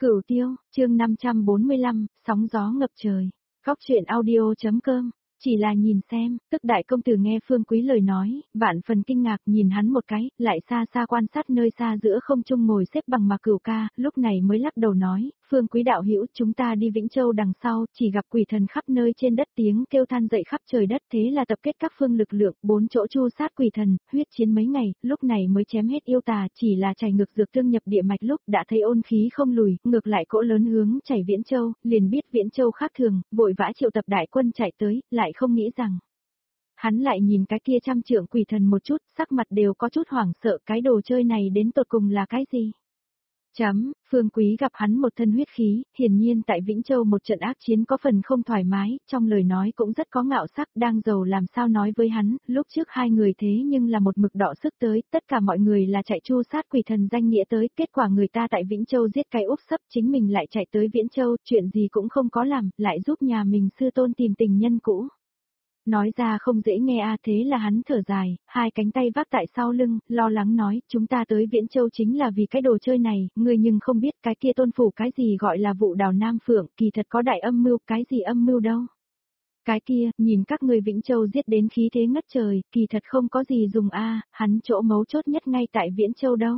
Cửu Tiêu, chương 545, sóng gió ngập trời. Góc truyện audio.com. Chỉ là nhìn xem, tức đại công tử nghe Phương Quý lời nói, vạn phần kinh ngạc nhìn hắn một cái, lại xa xa quan sát nơi xa giữa không trung ngồi xếp bằng Mạc Cửu ca, lúc này mới lắc đầu nói, Phương Quý đạo hữu, chúng ta đi Vĩnh Châu đằng sau, chỉ gặp quỷ thần khắp nơi trên đất tiếng kêu than dậy khắp trời đất, thế là tập kết các phương lực lượng, 4 chỗ chu sát quỷ thần, huyết chiến mấy ngày, lúc này mới chém hết yêu tà, chỉ là chảy ngược dược tương nhập địa mạch lúc đã thấy ôn khí không lùi, ngược lại cỗ lớn hướng chảy Viễn Châu, liền biết Viễn Châu khác thường, vội vã triệu tập đại quân chạy tới, lại không nghĩ rằng hắn lại nhìn cái kia trăm trượng quỷ thần một chút, sắc mặt đều có chút hoảng sợ, cái đồ chơi này đến tột cùng là cái gì? Phương Quý gặp hắn một thân huyết khí, hiển nhiên tại Vĩnh Châu một trận ác chiến có phần không thoải mái, trong lời nói cũng rất có ngạo sắc, đang giàu làm sao nói với hắn, lúc trước hai người thế nhưng là một mực đọ sức tới, tất cả mọi người là chạy chu sát quỷ thần danh nghĩa tới, kết quả người ta tại Vĩnh Châu giết cái úp sấp, chính mình lại chạy tới Viễn Châu, chuyện gì cũng không có làm, lại giúp nhà mình sư tôn tìm tình nhân cũ. Nói ra không dễ nghe thế là hắn thở dài, hai cánh tay vác tại sau lưng, lo lắng nói, chúng ta tới Viễn Châu chính là vì cái đồ chơi này, ngươi nhưng không biết cái kia tôn phủ cái gì gọi là vụ đào Nam Phượng, kỳ thật có đại âm mưu, cái gì âm mưu đâu. Cái kia, nhìn các người Vĩnh Châu giết đến khí thế ngất trời, kỳ thật không có gì dùng hắn chỗ mấu chốt nhất ngay tại Viễn Châu đâu.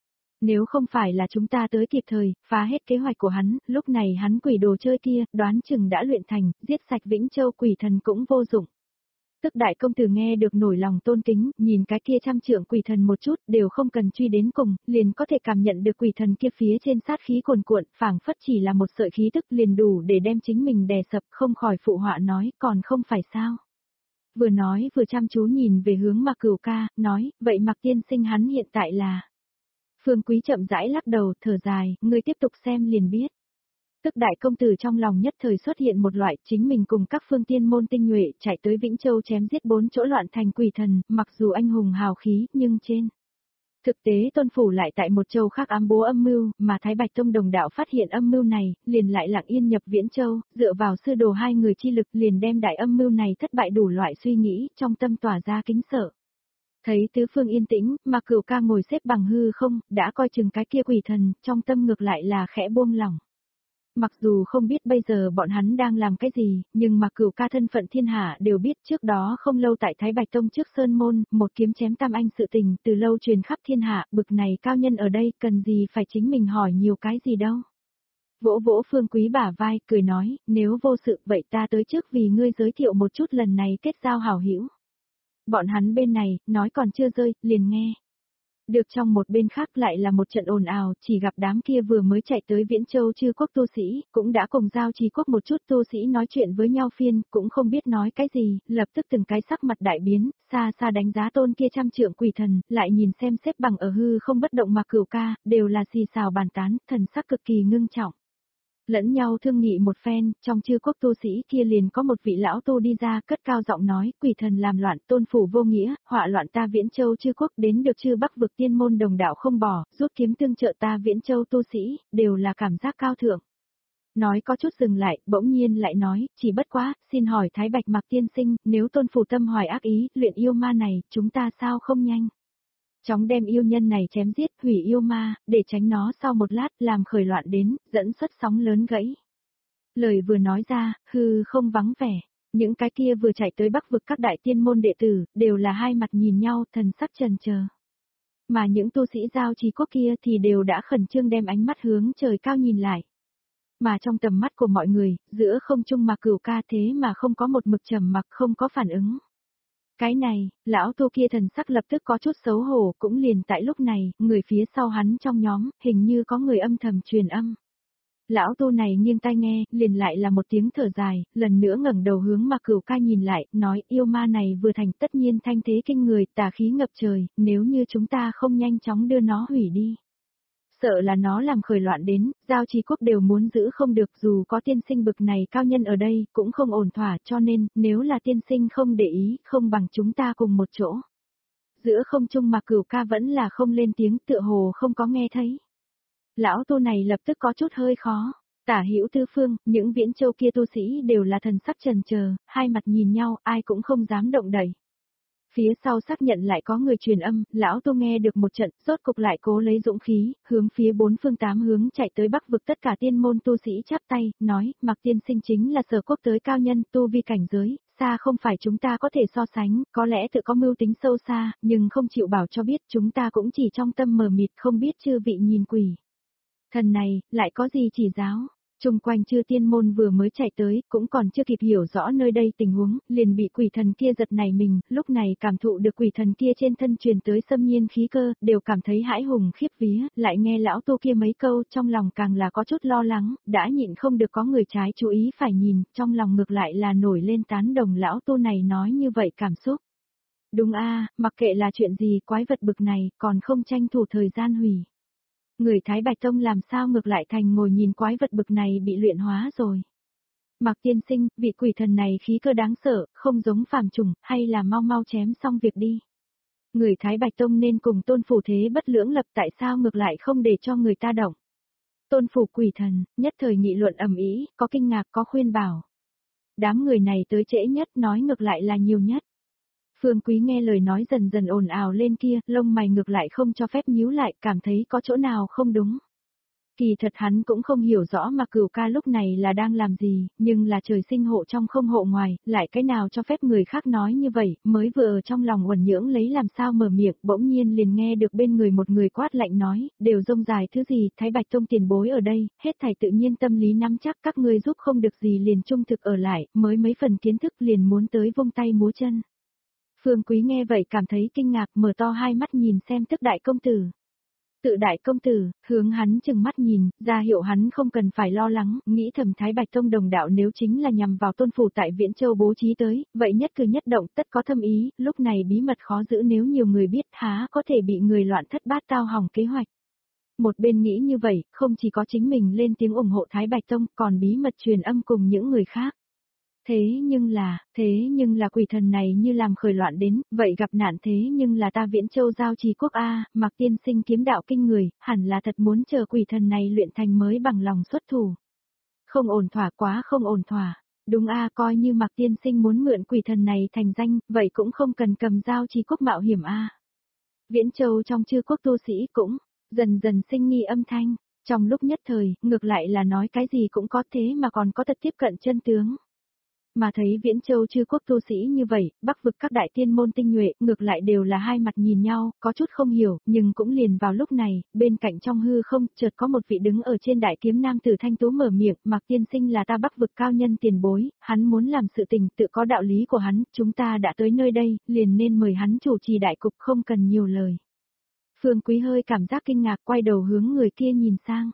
Nếu không phải là chúng ta tới kịp thời, phá hết kế hoạch của hắn, lúc này hắn quỷ đồ chơi kia, đoán chừng đã luyện thành, giết sạch Vĩnh Châu quỷ thần cũng vô dụng. Tức đại công tử nghe được nổi lòng tôn kính, nhìn cái kia trăm trượng quỷ thần một chút, đều không cần truy đến cùng, liền có thể cảm nhận được quỷ thần kia phía trên sát khí cuồn cuộn, phảng phất chỉ là một sợi khí tức liền đủ để đem chính mình đè sập, không khỏi phụ họa nói, còn không phải sao. Vừa nói vừa chăm chú nhìn về hướng Mạc Cửu ca, nói, vậy Mạc tiên sinh hắn hiện tại là... Phương Quý chậm rãi lắc đầu, thở dài, ngươi tiếp tục xem liền biết. Tức đại công tử trong lòng nhất thời xuất hiện một loại chính mình cùng các phương tiên môn tinh nhuệ chạy tới Vĩnh Châu chém giết 4 chỗ loạn thành quỷ thần, mặc dù anh hùng hào khí, nhưng trên thực tế tôn phủ lại tại một châu khác ám bố âm mưu, mà Thái Bạch Tông đồng đạo phát hiện âm mưu này, liền lại lặng yên nhập Viễn Châu, dựa vào sư đồ hai người chi lực liền đem đại âm mưu này thất bại đủ loại suy nghĩ, trong tâm tỏa ra kính sợ. Thấy tứ phương yên tĩnh, mà Cửu ca ngồi xếp bằng hư không, đã coi chừng cái kia quỷ thần, trong tâm ngược lại là khẽ buông lỏng. Mặc dù không biết bây giờ bọn hắn đang làm cái gì, nhưng mà Cửu ca thân phận thiên hạ đều biết trước đó không lâu tại Thái Bạch Tông trước Sơn Môn, một kiếm chém tam anh sự tình từ lâu truyền khắp thiên hạ, bực này cao nhân ở đây cần gì phải chính mình hỏi nhiều cái gì đâu. Vỗ vỗ Phương Quý bả vai, cười nói, nếu vô sự vậy ta tới trước vì ngươi giới thiệu một chút lần này kết giao hảo hữu. Bọn hắn bên này, nói còn chưa rơi, liền nghe. Được trong một bên khác lại là một trận ồn ào, chỉ gặp đám kia vừa mới chạy tới Viễn Châu chư quốc tu sĩ, cũng đã cùng giao trì quốc một chút tu sĩ nói chuyện với nhau phiên, cũng không biết nói cái gì, lập tức từng cái sắc mặt đại biến, xa xa đánh giá tôn kia trăm trượng quỷ thần, lại nhìn xem xếp bằng ở hư không bất động mà Cửu ca, đều là xì xào bàn tán, thần sắc cực kỳ ngưng trọng. Lẫn nhau thương nghị một phen, trong chư quốc tu sĩ kia liền có một vị lão tu đi ra cất cao giọng nói, quỷ thần làm loạn, tôn phủ vô nghĩa, họa loạn ta Viễn Châu chư quốc đến được chư Bắc vực tiên môn đồng đạo không bỏ, rút kiếm tương trợ ta Viễn Châu tu sĩ, đều là cảm giác cao thượng. Nói có chút dừng lại, bỗng nhiên lại nói, chỉ bất quá, xin hỏi Thái Bạch Mạc tiên sinh, nếu tôn phủ tâm hoài ác ý, luyện yêu ma này, chúng ta sao không nhanh chóng đem yêu nhân này chém giết, hủy yêu ma, để tránh nó sau một lát làm khởi loạn đến, dẫn xuất sóng lớn gãy. Lời vừa nói ra, hư không vắng vẻ, những cái kia vừa chạy tới Bắc vực các đại tiên môn đệ tử, đều là hai mặt nhìn nhau, thần sắc trần chờ. Mà những tu sĩ giao trì quốc kia thì đều đã khẩn trương đem ánh mắt hướng trời cao nhìn lại. Mà trong tầm mắt của mọi người, giữa không trung mà Cửu ca thế mà không có một mực trầm mặc không có phản ứng. Cái này, lão tu kia thần sắc lập tức có chút xấu hổ, cũng liền tại lúc này, người phía sau hắn trong nhóm, hình như có người âm thầm truyền âm. Lão tu này nghiêng tai nghe, liền lại là một tiếng thở dài, lần nữa ngẩng đầu hướng mà Cửu ca nhìn lại, nói yêu ma này vừa thành tất nhiên thanh thế kinh người, tà khí ngập trời, nếu như chúng ta không nhanh chóng đưa nó hủy đi. Sợ là nó làm khởi loạn đến, giao trì quốc đều muốn giữ không được dù có tiên sinh bực này cao nhân ở đây, cũng không ổn thỏa cho nên, nếu là tiên sinh không để ý, không bằng chúng ta cùng một chỗ. Giữa không trung mà Cửu ca vẫn là không lên tiếng tựa hồ không có nghe thấy. Lão tu này lập tức có chút hơi khó, tả hữu tư phương, những Viễn Châu kia tu sĩ đều là thần sắc trần chờ, hai mặt nhìn nhau, ai cũng không dám động đậy. Phía sau xác nhận lại có người truyền âm, lão Tô nghe được một trận, rốt cục lại cố lấy dũng khí, hướng phía bốn phương tám hướng chạy tới Bắc vực tất cả tiên môn tu sĩ chắp tay, nói, Mạc tiên sinh chính là Sở Quốc tới cao nhân, tu vi cảnh giới, xa không phải chúng ta có thể so sánh, có lẽ tự có mưu tính sâu xa, nhưng không chịu bảo cho biết, chúng ta cũng chỉ trong tâm mờ mịt không biết chư vị nhìn quỷ. Thần này, lại có gì chỉ giáo? Trung quanh chư tiên môn vừa mới chạy tới, cũng còn chưa kịp hiểu rõ nơi đây tình huống, liền bị quỷ thần kia giật nảy mình, lúc này cảm thụ được quỷ thần kia trên thân truyền tới xâm nhiên khí cơ, đều cảm thấy hãi hùng khiếp vía, lại nghe lão Tô kia mấy câu, trong lòng càng là có chút lo lắng, đã nhịn không được có người trái chú ý phải nhìn, trong lòng ngược lại là nổi lên tán đồng lão Tô này nói như vậy cảm xúc. Đúng a, mặc kệ là chuyện gì quái vật bực này, còn không tranh thủ thời gian hủy. Người Thái Bạch Tông làm sao ngược lại thành ngồi nhìn quái vật bực này bị luyện hóa rồi. Mạc tiên sinh, vị quỷ thần này khí cơ đáng sợ, không giống phàm trùng, hay là mau mau chém xong việc đi. Người Thái Bạch Tông nên cùng tôn phủ thế bất lưỡng lập, tại sao ngược lại không để cho người ta động. Tôn phủ quỷ thần, nhất thời nghị luận ầm ĩ, có kinh ngạc có khuyên bảo. Đám người này tới trễ nhất nói ngược lại là nhiều nhất. Phương Quý nghe lời nói dần dần ồn ào lên kia, lông mày ngược lại không cho phép nhíu lại, cảm thấy có chỗ nào không đúng. Kỳ thật hắn cũng không hiểu rõ mà Cửu ca lúc này là đang làm gì, nhưng là trời sinh hộ trong không hộ ngoài, lại cái nào cho phép người khác nói như vậy, mới vừa ở trong lòng uẩn nhưỡng lấy làm sao mở miệng, bỗng nhiên liền nghe được bên người một người quát lạnh nói, đều rông dài thứ gì, Thái Bạch Tông tiền bối ở đây, hết thảy tự nhiên tâm lý nắm chắc các ngươi giúp không được gì liền trung thực ở lại, mới mấy phần kiến thức liền muốn tới vung tay múa chân. Phương Quý nghe vậy cảm thấy kinh ngạc, mở to hai mắt nhìn xem tức đại công tử. Tự đại công tử, hướng hắn chừng mắt nhìn, ra hiệu hắn không cần phải lo lắng, nghĩ thầm Thái Bạch Tông đồng đạo nếu chính là nhằm vào tôn phủ tại Viễn Châu bố trí tới, vậy nhất cử nhất động tất có thâm ý, lúc này bí mật khó giữ nếu nhiều người biết há có thể bị người loạn thất bát tao hỏng kế hoạch. Một bên nghĩ như vậy, không chỉ có chính mình lên tiếng ủng hộ Thái Bạch Tông, còn bí mật truyền âm cùng những người khác. Thế nhưng là quỷ thần này như làm khởi loạn đến, vậy gặp nạn thế nhưng là ta Viễn Châu giao trì quốc A, Mạc tiên sinh kiếm đạo kinh người, hẳn là thật muốn chờ quỷ thần này luyện thành mới bằng lòng xuất thủ. Không ổn thỏa quá không ổn thỏa, đúng A coi như Mạc tiên sinh muốn mượn quỷ thần này thành danh, vậy cũng không cần cầm giao trì quốc mạo hiểm A. Viễn Châu trong chư quốc tu sĩ cũng, dần dần sinh nghi âm thanh, trong lúc nhất thời, ngược lại là nói cái gì cũng có thế mà còn có thật tiếp cận chân tướng. Mà thấy Viễn Châu chư quốc tu sĩ như vậy, Bắc vực các đại tiên môn tinh nhuệ, ngược lại đều là hai mặt nhìn nhau, có chút không hiểu, nhưng cũng liền vào lúc này, bên cạnh trong hư không, chợt có một vị đứng ở trên đại kiếm nam tử thanh tú mở miệng, Mạc tiên sinh là ta Bắc vực cao nhân tiền bối, hắn muốn làm sự tình, tự có đạo lý của hắn, chúng ta đã tới nơi đây, liền nên mời hắn chủ trì đại cục không cần nhiều lời. Phương Quý hơi cảm giác kinh ngạc quay đầu hướng người kia nhìn sang.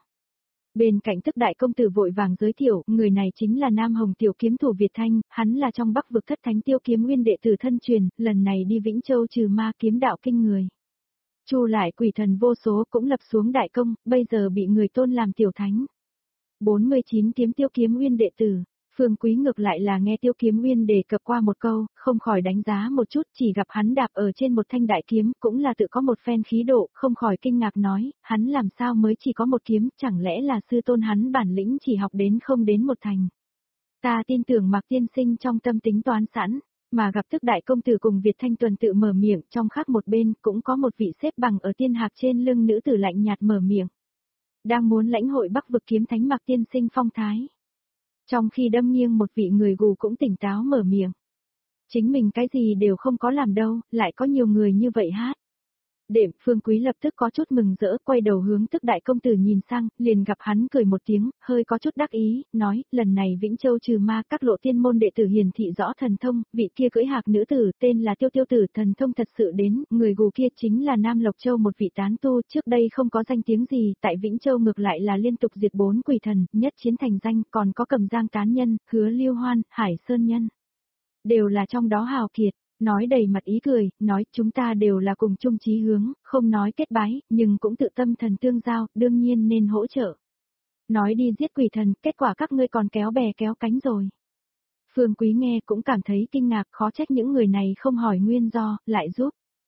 Bên cạnh tức đại công tử vội vàng giới thiệu, người này chính là Nam Hồng tiểu kiếm thủ Việt Thanh, hắn là trong Bắc vực thất thánh tiêu kiếm nguyên đệ tử thân truyền, lần này đi Vĩnh Châu trừ ma kiếm đạo kinh người. Chu lại quỷ thần vô số cũng lập xuống đại công, bây giờ bị người tôn làm tiểu thánh. 49 kiếm tiêu kiếm nguyên đệ tử. Phương Quý ngược lại là nghe Tiêu Kiếm Nguyên đề cập qua một câu, không khỏi đánh giá một chút, chỉ gặp hắn đạp ở trên một thanh đại kiếm, cũng là tự có một phen khí độ, không khỏi kinh ngạc nói, hắn làm sao mới chỉ có một kiếm, chẳng lẽ là sư tôn hắn bản lĩnh chỉ học đến không đến một thành. Ta tin tưởng Mạc tiên sinh trong tâm tính toán sẵn, mà gặp tức đại công tử cùng Việt Thanh tuần tự mở miệng, trong khác một bên cũng có một vị xếp bằng ở tiên hạc trên lưng nữ tử lạnh nhạt mở miệng. Đang muốn lãnh hội Bắc vực kiếm thánh Mạc tiên sinh phong thái. Trong khi đâm nghiêng một vị người gù cũng tỉnh táo mở miệng. Chính mình cái gì đều không có làm đâu, lại có nhiều người như vậy hát. Đệm, Phương Quý lập tức có chút mừng rỡ, quay đầu hướng tức đại công tử nhìn sang, liền gặp hắn cười một tiếng, hơi có chút đắc ý, nói, lần này Vĩnh Châu trừ ma các lộ tiên môn đệ tử hiển thị rõ thần thông, vị kia cưỡi hạc nữ tử, tên là Tiêu Tiêu tử, thần thông thật sự đến, người gù kia chính là Nam Lộc Châu một vị tán tu, trước đây không có danh tiếng gì, tại Vĩnh Châu ngược lại là liên tục diệt 4 quỷ thần, nhất chiến thành danh, còn có Cầm Giang tán nhân, Hứa Liêu Hoan, Hải Sơn nhân. Đều là trong đó hào kiệt. Nói đầy mặt ý cười, nói chúng ta đều là cùng chung chí hướng, không nói kết bái, nhưng cũng tự tâm thần tương giao, đương nhiên nên hỗ trợ. Nói đi giết quỷ thần, kết quả các ngươi còn kéo bè kéo cánh rồi. Phương Quý nghe cũng cảm thấy kinh ngạc, khó trách những người này không hỏi nguyên do, lại giúp.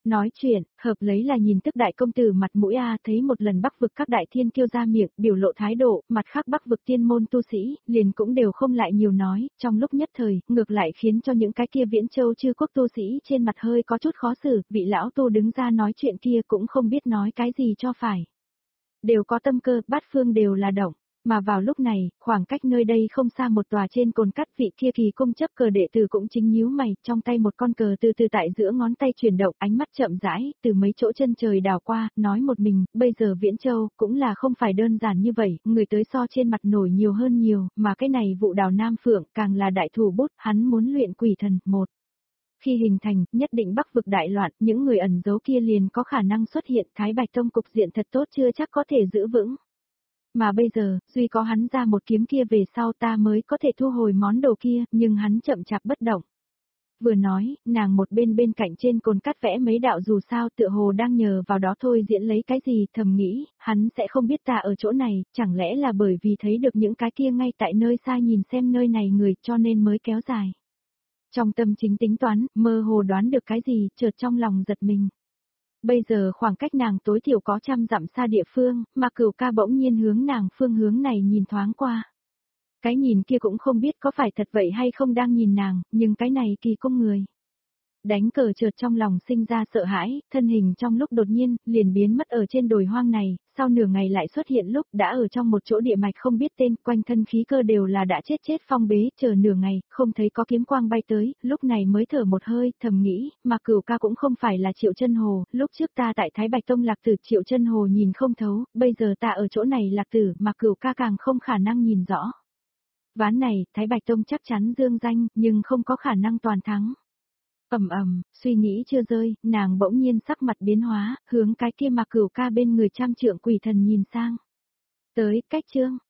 Nói chuyện, hợp lấy là nhìn Tức đại công tử mặt mũi thấy một lần Bắc vực các đại thiên kiêu ra miệng, biểu lộ thái độ, mặt khác Bắc vực tiên môn tu sĩ, liền cũng đều không lại nhiều nói, trong lúc nhất thời, ngược lại khiến cho những cái kia Viễn Châu chư quốc tu sĩ trên mặt hơi có chút khó xử, vị lão tu đứng ra nói chuyện kia cũng không biết nói cái gì cho phải. Đều có tâm cơ, bát phương đều là động. Mà vào lúc này, khoảng cách nơi đây không xa một tòa trên cồn cắt, vị kia kỳ cung chấp cờ đệ tử cũng chính nhíu mày, trong tay một con cờ từ từ tại giữa ngón tay chuyển động, ánh mắt chậm rãi, từ mấy chỗ chân trời đào qua, nói một mình, bây giờ Viễn Châu, cũng là không phải đơn giản như vậy, người tới so trên mặt nổi nhiều hơn nhiều, mà cái này vụ đào Nam Phượng, càng là đại thủ bút, hắn muốn luyện quỷ thần, một. Khi hình thành, nhất định Bắc vực đại loạn, những người ẩn giấu kia liền có khả năng xuất hiện, Thái Bạch Tông cục diện thật tốt chưa chắc có thể giữ vững. Mà bây giờ, duy có hắn ra một kiếm kia về sau ta mới có thể thu hồi món đồ kia, nhưng hắn chậm chạp bất động. Vừa nói, nàng một bên cạnh trên cồn cắt vẽ mấy đạo dù sao tựa hồ đang nhờ vào đó thôi diễn lấy cái gì, thầm nghĩ, hắn sẽ không biết ta ở chỗ này, chẳng lẽ là bởi vì thấy được những cái kia ngay tại nơi xa nhìn xem nơi này người cho nên mới kéo dài. Trong tâm chính tính toán, mơ hồ đoán được cái gì, chợt trong lòng giật mình. Bây giờ khoảng cách nàng tối thiểu có 100 dặm xa địa phương, mà Cửu Ca bỗng nhiên hướng nàng phương hướng này nhìn thoáng qua. Cái nhìn kia cũng không biết có phải thật vậy hay không đang nhìn nàng, nhưng cái này kỳ công người. Đánh cờ chợt trong lòng sinh ra sợ hãi, thân hình trong lúc đột nhiên, liền biến mất ở trên đồi hoang này, sau nửa ngày lại xuất hiện lúc đã ở trong một chỗ địa mạch không biết tên, quanh thân khí cơ đều là đã chết phong bế, chờ nửa ngày, không thấy có kiếm quang bay tới, lúc này mới thở một hơi, thầm nghĩ, mà Cửu Ca cũng không phải là Triệu Chân Hồ, lúc trước ta tại Thái Bạch Tông lạc tử Triệu Chân Hồ nhìn không thấu, bây giờ ta ở chỗ này lạc tử, mà Cửu Ca càng không khả năng nhìn rõ. Ván này, Thái Bạch Tông chắc chắn dương danh, nhưng không có khả năng toàn thắng. Suy nghĩ chưa rơi, nàng bỗng nhiên sắc mặt biến hóa, hướng cái kia mà Cửu Ca bên người trăm trượng quỷ thần nhìn sang. Tới, cách chương,